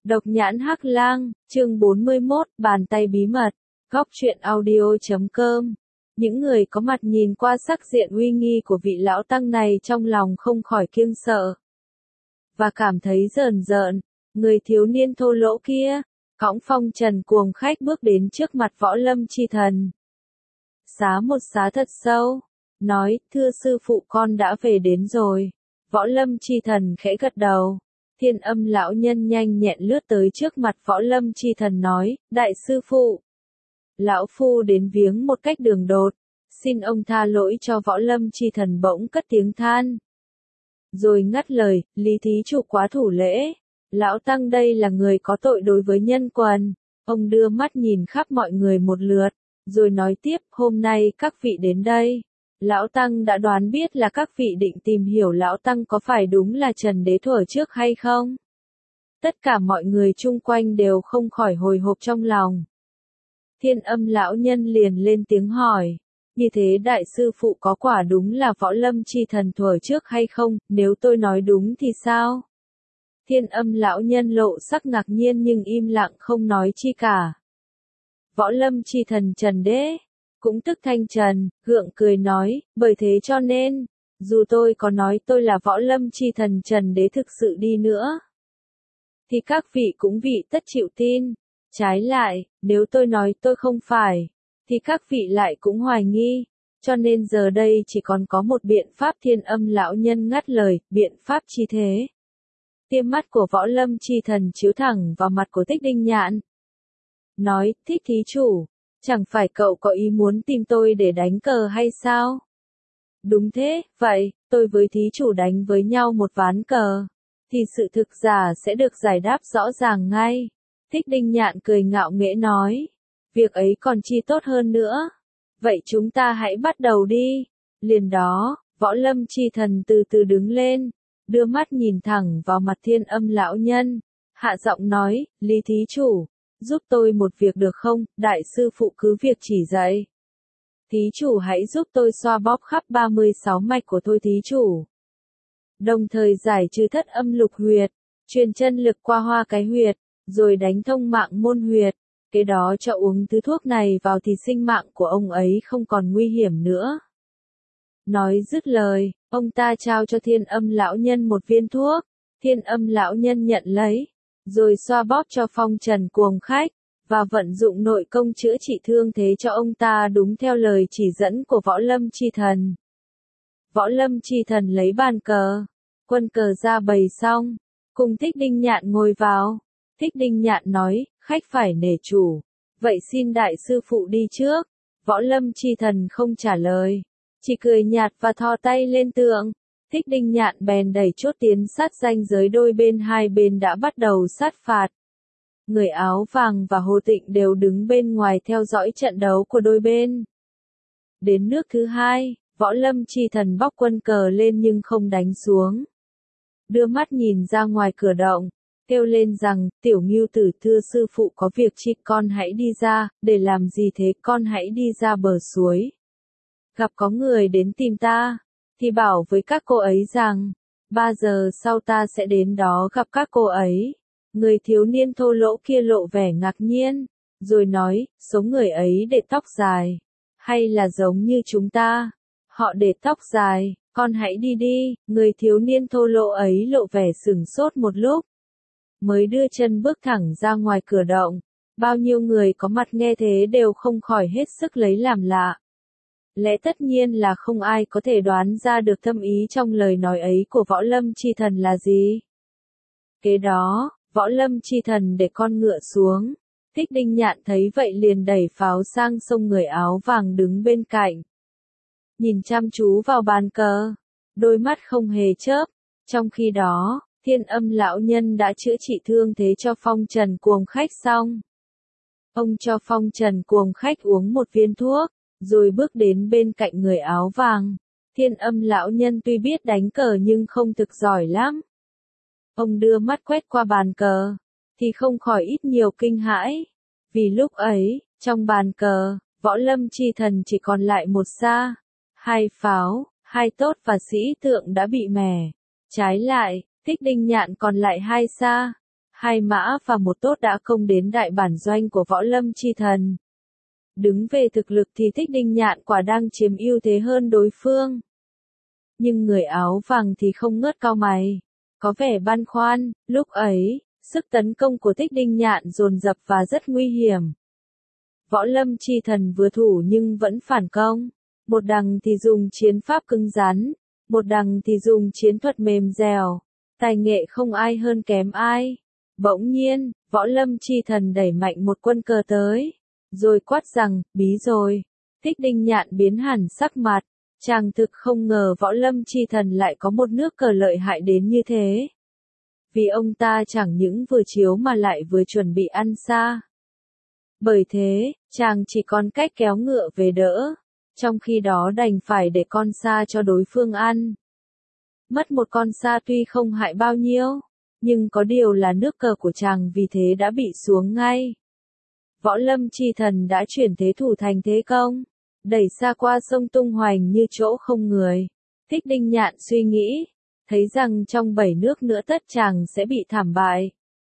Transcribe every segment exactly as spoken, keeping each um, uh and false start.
Độc nhãn hắc lang, chương bốn mươi mốt, bàn tay bí mật, góc truyện audio chấm com. Những người có mặt nhìn qua sắc diện uy nghi của vị lão tăng này trong lòng không khỏi kiêng sợ. Và cảm thấy rờn rợn, người thiếu niên thô lỗ kia, cõng phong trần cuồng khách bước đến trước mặt Võ Lâm Chi Thần. Xá một xá thật sâu, nói, thưa sư phụ con đã về đến rồi. Võ Lâm Chi Thần khẽ gật đầu. Thiên Âm lão nhân nhanh nhẹn lướt tới trước mặt Võ Lâm Chi Thần nói, đại sư phụ. Lão phu đến viếng một cách đường đột, xin ông tha lỗi cho Võ Lâm Chi Thần bỗng cất tiếng than. Rồi ngắt lời, Lý thí chủ quá thủ lễ, lão tăng đây là người có tội đối với nhân quần. Ông đưa mắt nhìn khắp mọi người một lượt, rồi nói tiếp, hôm nay các vị đến đây. Lão Tăng đã đoán biết là các vị định tìm hiểu Lão Tăng có phải đúng là Trần Đế thuở trước hay không? Tất cả mọi người chung quanh đều không khỏi hồi hộp trong lòng. Thiên Âm lão nhân liền lên tiếng hỏi, như thế đại sư phụ có quả đúng là Võ Lâm Chi Thần thuở trước hay không, nếu tôi nói đúng thì sao? Thiên Âm lão nhân lộ sắc ngạc nhiên nhưng im lặng không nói chi cả. Võ Lâm Chi Thần Trần Đế, cũng tức Thanh Trần, gượng cười nói, bởi thế cho nên, dù tôi có nói tôi là Võ Lâm Chi Thần Trần Đế thực sự đi nữa, thì các vị cũng vị tất chịu tin. Trái lại, nếu tôi nói tôi không phải, thì các vị lại cũng hoài nghi, cho nên giờ đây chỉ còn có một biện pháp. Thiên Âm lão nhân ngắt lời, biện pháp chi thế? Tia mắt của Võ Lâm Chi Thần chiếu thẳng vào mặt của Thích Đinh Nhạn. Nói, Thích thí chủ, chẳng phải cậu có ý muốn tìm tôi để đánh cờ hay sao? Đúng thế, vậy, tôi với thí chủ đánh với nhau một ván cờ, thì sự thực giả sẽ được giải đáp rõ ràng ngay. Thích Đinh Nhạn cười ngạo nghễ nói, việc ấy còn chi tốt hơn nữa. Vậy chúng ta hãy bắt đầu đi. Liền đó, Võ Lâm Chi Thần từ từ đứng lên, đưa mắt nhìn thẳng vào mặt Thiên Âm lão nhân, hạ giọng nói, Lý thí chủ, giúp tôi một việc được không, đại sư phụ cứ việc chỉ dạy. Thí chủ hãy giúp tôi xoa bóp khắp ba mươi sáu mạch của tôi thí chủ. Đồng thời giải trừ thất âm lục huyệt, truyền chân lực qua hoa cái huyệt, rồi đánh thông mạng môn huyệt. Kế đó cho uống thứ thuốc này vào thì sinh mạng của ông ấy không còn nguy hiểm nữa. Nói dứt lời, ông ta trao cho Thiên Âm lão nhân một viên thuốc. Thiên Âm lão nhân nhận lấy, rồi xoa bóp cho phong trần cuồng khách, và vận dụng nội công chữa trị thương thế cho ông ta đúng theo lời chỉ dẫn của Võ Lâm Chi Thần. Võ Lâm Chi Thần lấy bàn cờ, quân cờ ra bày xong, cùng Thích Đinh Nhạn ngồi vào. Thích Đinh Nhạn nói, khách phải nể chủ, vậy xin đại sư phụ đi trước. Võ Lâm Chi Thần không trả lời, chỉ cười nhạt và thò tay lên tượng. Thích Đinh Nhạn bèn đẩy chốt tiến sát ranh giới, đôi bên hai bên đã bắt đầu sát phạt. Người áo vàng và Hồ Tịnh đều đứng bên ngoài theo dõi trận đấu của đôi bên. Đến nước thứ hai, Võ Lâm Chi Thần bóc quân cờ lên nhưng không đánh xuống. Đưa mắt nhìn ra ngoài cửa động, kêu lên rằng, tiểu ngưu tử, thưa sư phụ có việc chi, con hãy đi ra. Để làm gì thế? Con hãy đi ra bờ suối. Gặp có người đến tìm ta, thì bảo với các cô ấy rằng, ba giờ sau ta sẽ đến đó gặp các cô ấy. Người thiếu niên thô lỗ kia lộ vẻ ngạc nhiên, rồi nói, số người ấy để tóc dài, hay là giống như chúng ta? Họ để tóc dài, con hãy đi đi. Người thiếu niên thô lỗ ấy lộ vẻ sửng sốt một lúc, mới đưa chân bước thẳng ra ngoài cửa động. Bao nhiêu người có mặt nghe thế đều không khỏi hết sức lấy làm lạ. Lẽ tất nhiên là không ai có thể đoán ra được thâm ý trong lời nói ấy của Võ Lâm Chi Thần là gì. Kế đó, Võ Lâm Chi Thần để con ngựa xuống. Thích Đinh Nhạn thấy vậy liền đẩy pháo sang sông. Người áo vàng đứng bên cạnh, nhìn chăm chú vào bàn cờ, đôi mắt không hề chớp. Trong khi đó, Thiên Âm lão nhân đã chữa trị thương thế cho phong trần cuồng khách xong. Ông cho phong trần cuồng khách uống một viên thuốc, rồi bước đến bên cạnh người áo vàng. Thiên Âm lão nhân tuy biết đánh cờ nhưng không thực giỏi lắm. Ông đưa mắt quét qua bàn cờ, thì không khỏi ít nhiều kinh hãi. Vì lúc ấy, trong bàn cờ, Võ Lâm Chi Thần chỉ còn lại một sa, hai pháo, hai tốt và sĩ tượng đã bị mẻ. Trái lại, Thích Đinh Nhạn còn lại hai sa, Hai mã và một tốt đã công đến đại bản doanh của Võ Lâm Chi Thần. Đứng về thực lực thì Thích Đinh Nhạn quả đang chiếm ưu thế hơn đối phương. Nhưng người áo vàng thì không ngớt cau mày, có vẻ băn khoăn. Lúc ấy, sức tấn công của Thích Đinh Nhạn dồn dập và rất nguy hiểm. Võ Lâm Chi Thần vừa thủ nhưng vẫn phản công. Một đằng thì dùng chiến pháp cứng rắn, một đằng thì dùng chiến thuật mềm dẻo. Tài nghệ không ai hơn kém ai. Bỗng nhiên, Võ Lâm Chi Thần đẩy mạnh một quân cờ tới, rồi quát rằng, bí rồi. Thích Đinh Nhạn biến hẳn sắc mặt, chàng thực không ngờ Võ Lâm Chi Thần lại có một nước cờ lợi hại đến như thế. Vì ông ta chẳng những vừa chiếu mà lại vừa chuẩn bị ăn xa. Bởi thế, chàng chỉ còn cách kéo ngựa về đỡ, trong khi đó đành phải để con sa cho đối phương ăn. Mất một con sa tuy không hại bao nhiêu, nhưng có điều là nước cờ của chàng vì thế đã bị xuống ngay. Võ Lâm Chi Thần đã chuyển thế thủ thành thế công, đẩy xa qua sông tung hoành như chỗ không người. Thích Đinh Nhạn suy nghĩ, thấy rằng trong bảy nước nữa tất chàng sẽ bị thảm bại.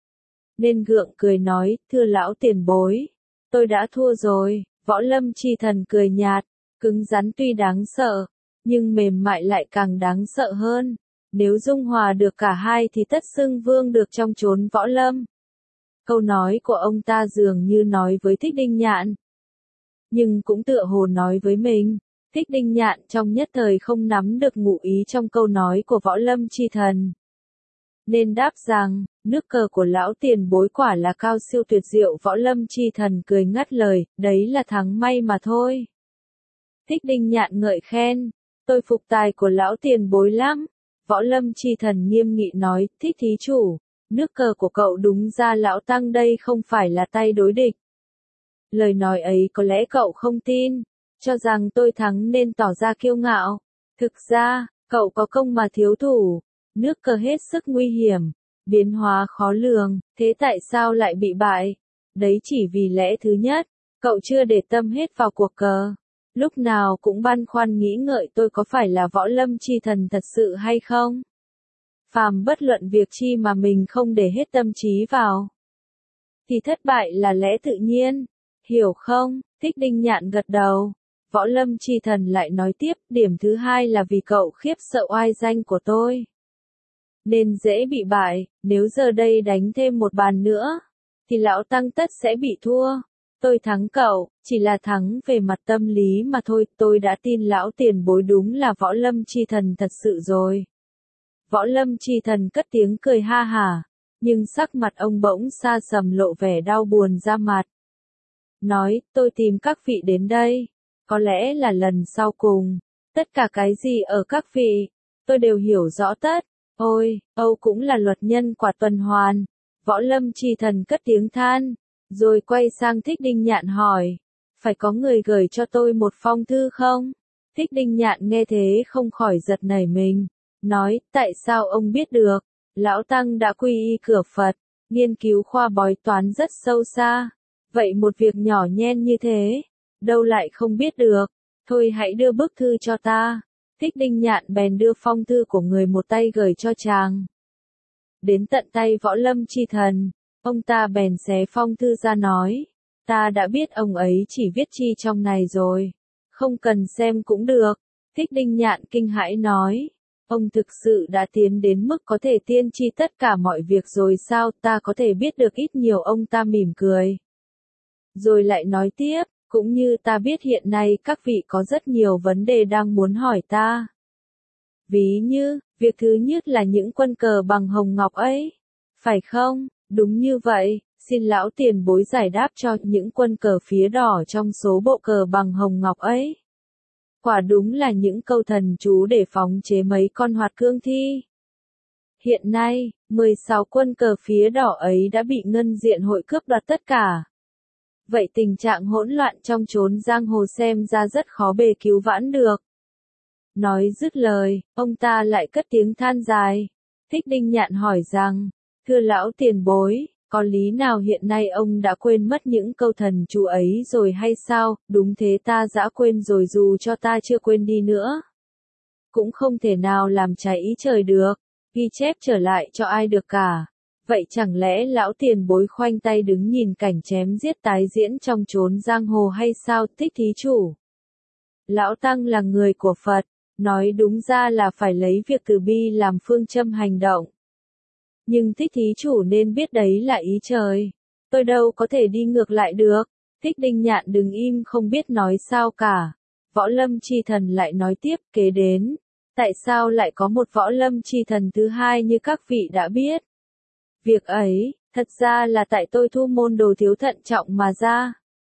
Nên gượng cười nói, thưa lão tiền bối, tôi đã thua rồi. Võ Lâm Chi Thần cười nhạt, cứng rắn tuy đáng sợ, nhưng mềm mại lại càng đáng sợ hơn. Nếu dung hòa được cả hai thì tất xưng vương được trong chốn võ lâm. Câu nói của ông ta dường như nói với Thích Đinh Nhạn, nhưng cũng tựa hồ nói với mình. Thích Đinh Nhạn trong nhất thời không nắm được ngụ ý trong câu nói của Võ Lâm Chi Thần, nên đáp rằng, nước cờ của lão tiền bối quả là cao siêu tuyệt diệu. Võ Lâm Chi Thần cười ngắt lời, đấy là thắng may mà thôi. Thích Đinh Nhạn ngợi khen, tôi phục tài của lão tiền bối lắm. Võ Lâm Chi Thần nghiêm nghị nói, Thích thí chủ, nước cờ của cậu đúng ra lão tăng đây không phải là tay đối địch. Lời nói ấy có lẽ cậu không tin, cho rằng tôi thắng nên tỏ ra kiêu ngạo. Thực ra, cậu có công mà thiếu thủ, nước cờ hết sức nguy hiểm, biến hóa khó lường, thế tại sao lại bị bại? Đấy chỉ vì lẽ thứ nhất, cậu chưa để tâm hết vào cuộc cờ. Lúc nào cũng băn khoăn nghĩ ngợi tôi có phải là Võ Lâm Chi Thần thật sự hay không? Phàm bất luận việc chi mà mình không để hết tâm trí vào, thì thất bại là lẽ tự nhiên, hiểu không? Thích Đinh Nhạn gật đầu. Võ Lâm Chi Thần lại nói tiếp, điểm thứ hai là vì cậu khiếp sợ oai danh của tôi, nên dễ bị bại. Nếu giờ đây đánh thêm một bàn nữa, thì lão tăng tất sẽ bị thua. Tôi thắng cậu, chỉ là thắng về mặt tâm lý mà thôi. Tôi đã tin lão tiền bối đúng là Võ Lâm Chi Thần thật sự rồi. Võ Lâm Chi Thần cất tiếng cười ha hả, nhưng sắc mặt ông bỗng xa sầm lộ vẻ đau buồn ra mặt. Nói, tôi tìm các vị đến đây, có lẽ là lần sau cùng. Tất cả cái gì ở các vị, tôi đều hiểu rõ tất. Ôi, Âu cũng là luật nhân quả tuần hoàn. Võ Lâm Chi Thần cất tiếng than, rồi quay sang Thích Đinh Nhạn hỏi, phải có người gửi cho tôi một phong thư không? Thích Đinh Nhạn nghe thế không khỏi giật nảy mình, nói, tại sao ông biết được? Lão Tăng đã quy y cửa Phật, nghiên cứu khoa bói toán rất sâu xa. Vậy một việc nhỏ nhen như thế, đâu lại không biết được? Thôi hãy đưa bức thư cho ta. Thích Đinh Nhạn bèn đưa phong thư của người một tay gửi cho chàng. Đến tận tay Võ Lâm Chi Thần, ông ta bèn xé phong thư ra nói, ta đã biết ông ấy chỉ viết chi trong này rồi, không cần xem cũng được. Thích Đinh Nhạn kinh hãi nói, ông thực sự đã tiến đến mức có thể tiên tri tất cả mọi việc rồi sao? Ta có thể biết được ít nhiều. Ông ta mỉm cười, rồi lại nói tiếp, cũng như ta biết hiện nay các vị có rất nhiều vấn đề đang muốn hỏi ta. Ví như, việc thứ nhất là những quân cờ bằng hồng ngọc ấy, phải không? Đúng như vậy, xin lão tiền bối giải đáp cho những quân cờ phía đỏ trong số bộ cờ bằng hồng ngọc ấy. Quả đúng là những câu thần chú để phóng chế mấy con hoạt cương thi. Hiện nay, mười sáu quân cờ phía đỏ ấy đã bị ngân diện hội cướp đoạt tất cả. Vậy tình trạng hỗn loạn trong chốn giang hồ xem ra rất khó bề cứu vãn được. Nói dứt lời, ông ta lại cất tiếng than dài. Thích Đinh Nhạn hỏi rằng, thưa lão tiền bối, có lý nào hiện nay ông đã quên mất những câu thần chú ấy rồi hay sao? Đúng thế, ta đã quên rồi, dù cho ta chưa quên đi nữa, cũng không thể nào làm trái ý trời được, ghi chép trở lại cho ai được cả. Vậy chẳng lẽ lão tiền bối khoanh tay đứng nhìn cảnh chém giết tái diễn trong chốn giang hồ hay sao? Thích thí chủ. Lão Tăng là người của Phật, nói đúng ra là phải lấy việc từ bi làm phương châm hành động. Nhưng thích thí chủ nên biết đấy là ý trời. Tôi đâu có thể đi ngược lại được. Thích Đinh Nhạn đứng im không biết nói sao cả. Võ Lâm Chi Thần lại nói tiếp kế đến. Tại sao lại có một Võ Lâm Chi Thần thứ hai như các vị đã biết? Việc ấy, thật ra là tại tôi thu môn đồ thiếu thận trọng mà ra.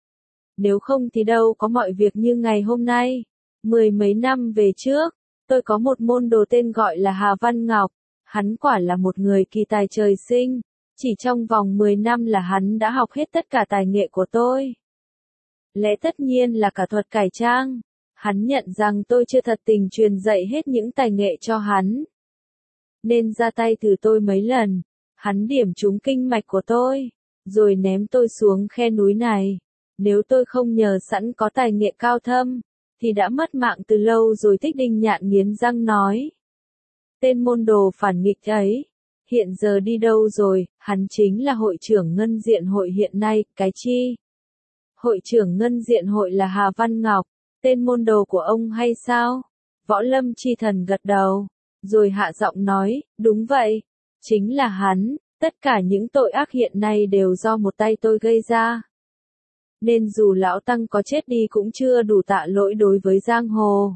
Nếu không thì đâu có mọi việc như ngày hôm nay. Mười mấy năm về trước, tôi có một môn đồ tên gọi là Hà Văn Ngọc. Hắn quả là một người kỳ tài trời sinh. Chỉ trong vòng mười năm là hắn đã học hết tất cả tài nghệ của tôi. Lẽ tất nhiên là cả thuật cải trang. Hắn nhận rằng tôi chưa thật tình truyền dạy hết những tài nghệ cho hắn. Nên ra tay từ tôi mấy lần. Hắn điểm trúng kinh mạch của tôi. Rồi ném tôi xuống khe núi này. Nếu tôi không nhờ sẵn có tài nghệ cao thâm. Thì đã mất mạng từ lâu rồi. Thích Đinh Nhạn nghiến răng nói. Tên môn đồ phản nghịch ấy. Hiện giờ đi đâu rồi? Hắn chính là hội trưởng ngân diện hội hiện nay. Cái chi? Hội trưởng ngân diện hội là Hà Văn Ngọc. Tên môn đồ của ông hay sao? Võ Lâm Chi Thần gật đầu. Rồi hạ giọng nói. Đúng vậy. Chính là hắn. Tất cả những tội ác hiện nay đều do một tay tôi gây ra. Nên dù lão Tăng có chết đi cũng chưa đủ tạ lỗi đối với giang hồ.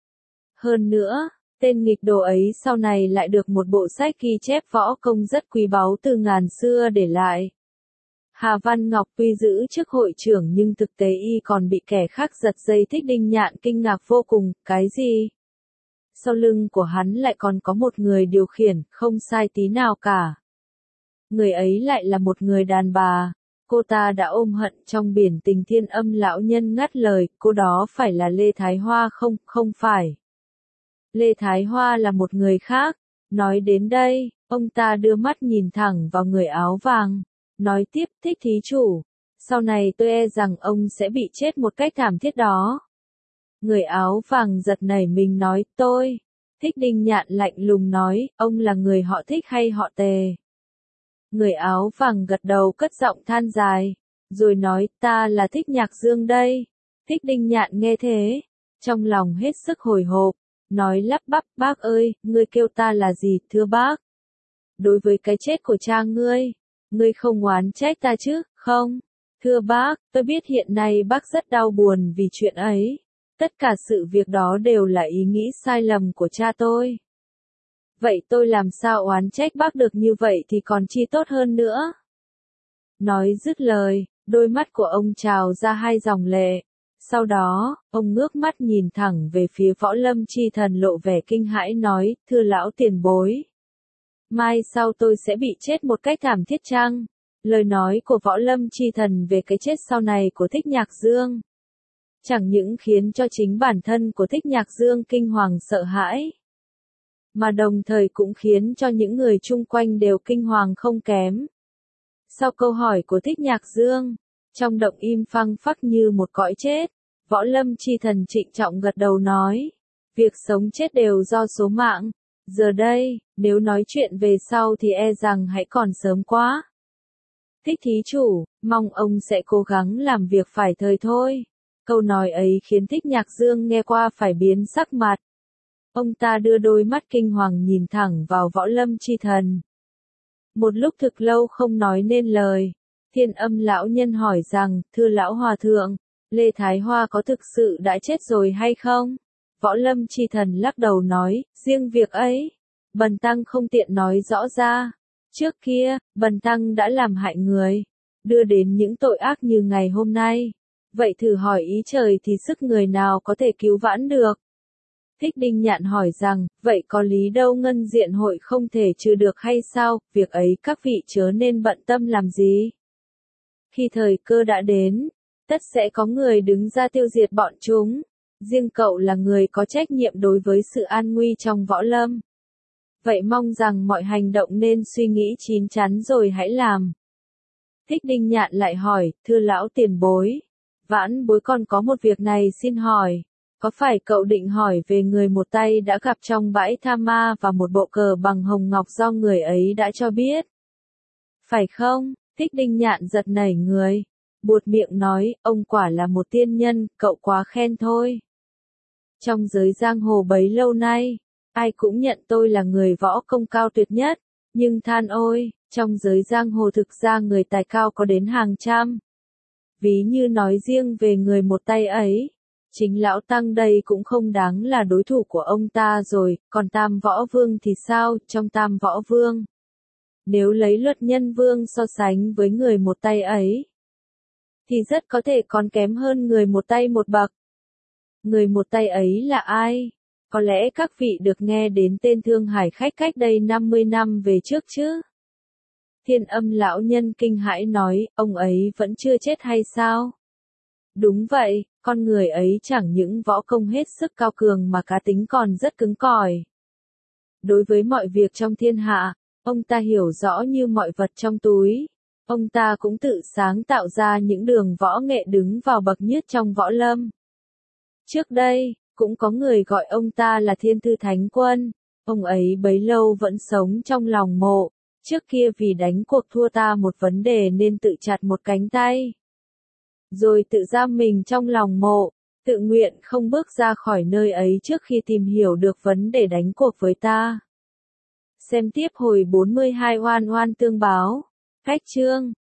Hơn nữa, tên nghịch đồ ấy sau này lại được một bộ sách ghi chép võ công rất quý báu từ ngàn xưa để lại. Hà Văn Ngọc tuy giữ chức hội trưởng nhưng thực tế y còn bị kẻ khác giật dây. Thích Đinh Nhạn kinh ngạc vô cùng. Cái gì? Sau lưng của hắn lại còn có một người điều khiển, không sai tí nào cả. Người ấy lại là một người đàn bà. Cô ta đã ôm hận trong biển tình. Thiên Âm lão nhân ngắt lời. Cô đó phải là Lê Thái Hoa không? Không phải. Lê Thái Hoa là một người khác. Nói đến đây, ông ta đưa mắt nhìn thẳng vào người áo vàng. Nói tiếp. Thích thí chủ. Sau này tôi e rằng ông sẽ bị chết một cách thảm thiết đó. Người áo vàng giật nảy mình nói. Tôi. Thích Đinh Nhạn lạnh lùng nói. Ông là người họ Thích hay họ Tề? Người áo vàng gật đầu cất giọng than dài. Rồi nói. Ta là Thích Nhạc Dương đây. Thích Đinh Nhạn nghe thế. Trong lòng hết sức hồi hộp. Nói lắp bắp. Bác ơi, ngươi kêu ta là gì? Thưa bác. Đối với cái chết của cha ngươi. Ngươi không oán trách ta chứ? Không. Thưa bác, tôi biết hiện nay bác rất đau buồn vì chuyện ấy. Tất cả sự việc đó đều là ý nghĩ sai lầm của cha tôi. Vậy tôi làm sao oán trách bác được như vậy thì còn chi tốt hơn nữa. Nói dứt lời, đôi mắt của ông trào ra hai dòng lệ. Sau đó, ông ngước mắt nhìn thẳng về phía Võ Lâm Chi Thần lộ vẻ kinh hãi nói. Thưa lão tiền bối. Mai sau tôi sẽ bị chết một cách thảm thiết chăng? Lời nói của Võ Lâm Chi Thần về cái chết sau này của Thích Nhạc Dương. Chẳng những khiến cho chính bản thân của Thích Nhạc Dương kinh hoàng sợ hãi. Mà đồng thời cũng khiến cho những người chung quanh đều kinh hoàng không kém. Sau câu hỏi của Thích Nhạc Dương, trong động im phăng phắc như một cõi chết, Võ Lâm Chi Thần trịnh trọng gật đầu nói. Việc sống chết đều do số mạng. Giờ đây, nếu nói chuyện về sau thì e rằng hãy còn sớm quá. Thích thí chủ, mong ông sẽ cố gắng làm việc phải thời thôi. Câu nói ấy khiến Thích Nhạc Dương nghe qua phải biến sắc mặt. Ông ta đưa đôi mắt kinh hoàng nhìn thẳng vào Võ Lâm Chi Thần. Một lúc thực lâu không nói nên lời. Thiên Âm lão nhân hỏi rằng, thưa lão hòa thượng, Lê Thái Hoa có thực sự đã chết rồi hay không? Võ Lâm Chi Thần lắc đầu nói, riêng việc ấy, bần tăng không tiện nói rõ ra. Trước kia, bần tăng đã làm hại người, đưa đến những tội ác như ngày hôm nay. Vậy thử hỏi ý trời thì sức người nào có thể cứu vãn được? Thích Đinh Nhạn hỏi rằng, vậy có lý đâu ngân diện hội không thể trừ được hay sao? Việc ấy các vị chớ nên bận tâm làm gì. Khi thời cơ đã đến, tất sẽ có người đứng ra tiêu diệt bọn chúng. Riêng cậu là người có trách nhiệm đối với sự an nguy trong võ lâm. Vậy mong rằng mọi hành động nên suy nghĩ chín chắn rồi hãy làm. Thích Đinh Nhạn lại hỏi, thưa lão tiền bối. Vãn bối còn có một việc này xin hỏi. Có phải cậu định hỏi về người một tay đã gặp trong bãi tha ma và một bộ cờ bằng hồng ngọc do người ấy đã cho biết? Phải không? Thích Đinh Nhạn giật nảy người. Buột miệng nói, ông quả là một tiên nhân, cậu quá khen thôi. Trong giới giang hồ bấy lâu nay, ai cũng nhận tôi là người võ công cao tuyệt nhất, nhưng than ôi, trong giới giang hồ thực ra người tài cao có đến hàng trăm. Ví như nói riêng về người một tay ấy, chính lão tăng đây cũng không đáng là đối thủ của ông ta rồi, còn Tam Võ Vương thì sao, trong Tam Võ Vương? Nếu lấy Luật Nhân Vương so sánh với người một tay ấy, thì rất có thể còn kém hơn người một tay một bậc. Người một tay ấy là ai? Có lẽ các vị được nghe đến tên Thương Hải Khách cách đây năm mươi năm về trước chứ? Thiên Âm lão nhân kinh hãi nói, ông ấy vẫn chưa chết hay sao? Đúng vậy, con người ấy chẳng những võ công hết sức cao cường mà cá tính còn rất cứng cỏi. Đối với mọi việc trong thiên hạ, ông ta hiểu rõ như mọi vật trong túi. Ông ta cũng tự sáng tạo ra những đường võ nghệ đứng vào bậc nhất trong võ lâm. Trước đây, cũng có người gọi ông ta là Thiên Thư Thánh Quân. Ông ấy bấy lâu vẫn sống trong lòng mộ. Trước kia vì đánh cuộc thua ta một vấn đề nên tự chặt một cánh tay. Rồi tự giam mình trong lòng mộ, tự nguyện không bước ra khỏi nơi ấy trước khi tìm hiểu được vấn đề đánh cuộc với ta. Xem tiếp hồi bốn mươi hai Oan Oan Tương Báo. Cách chương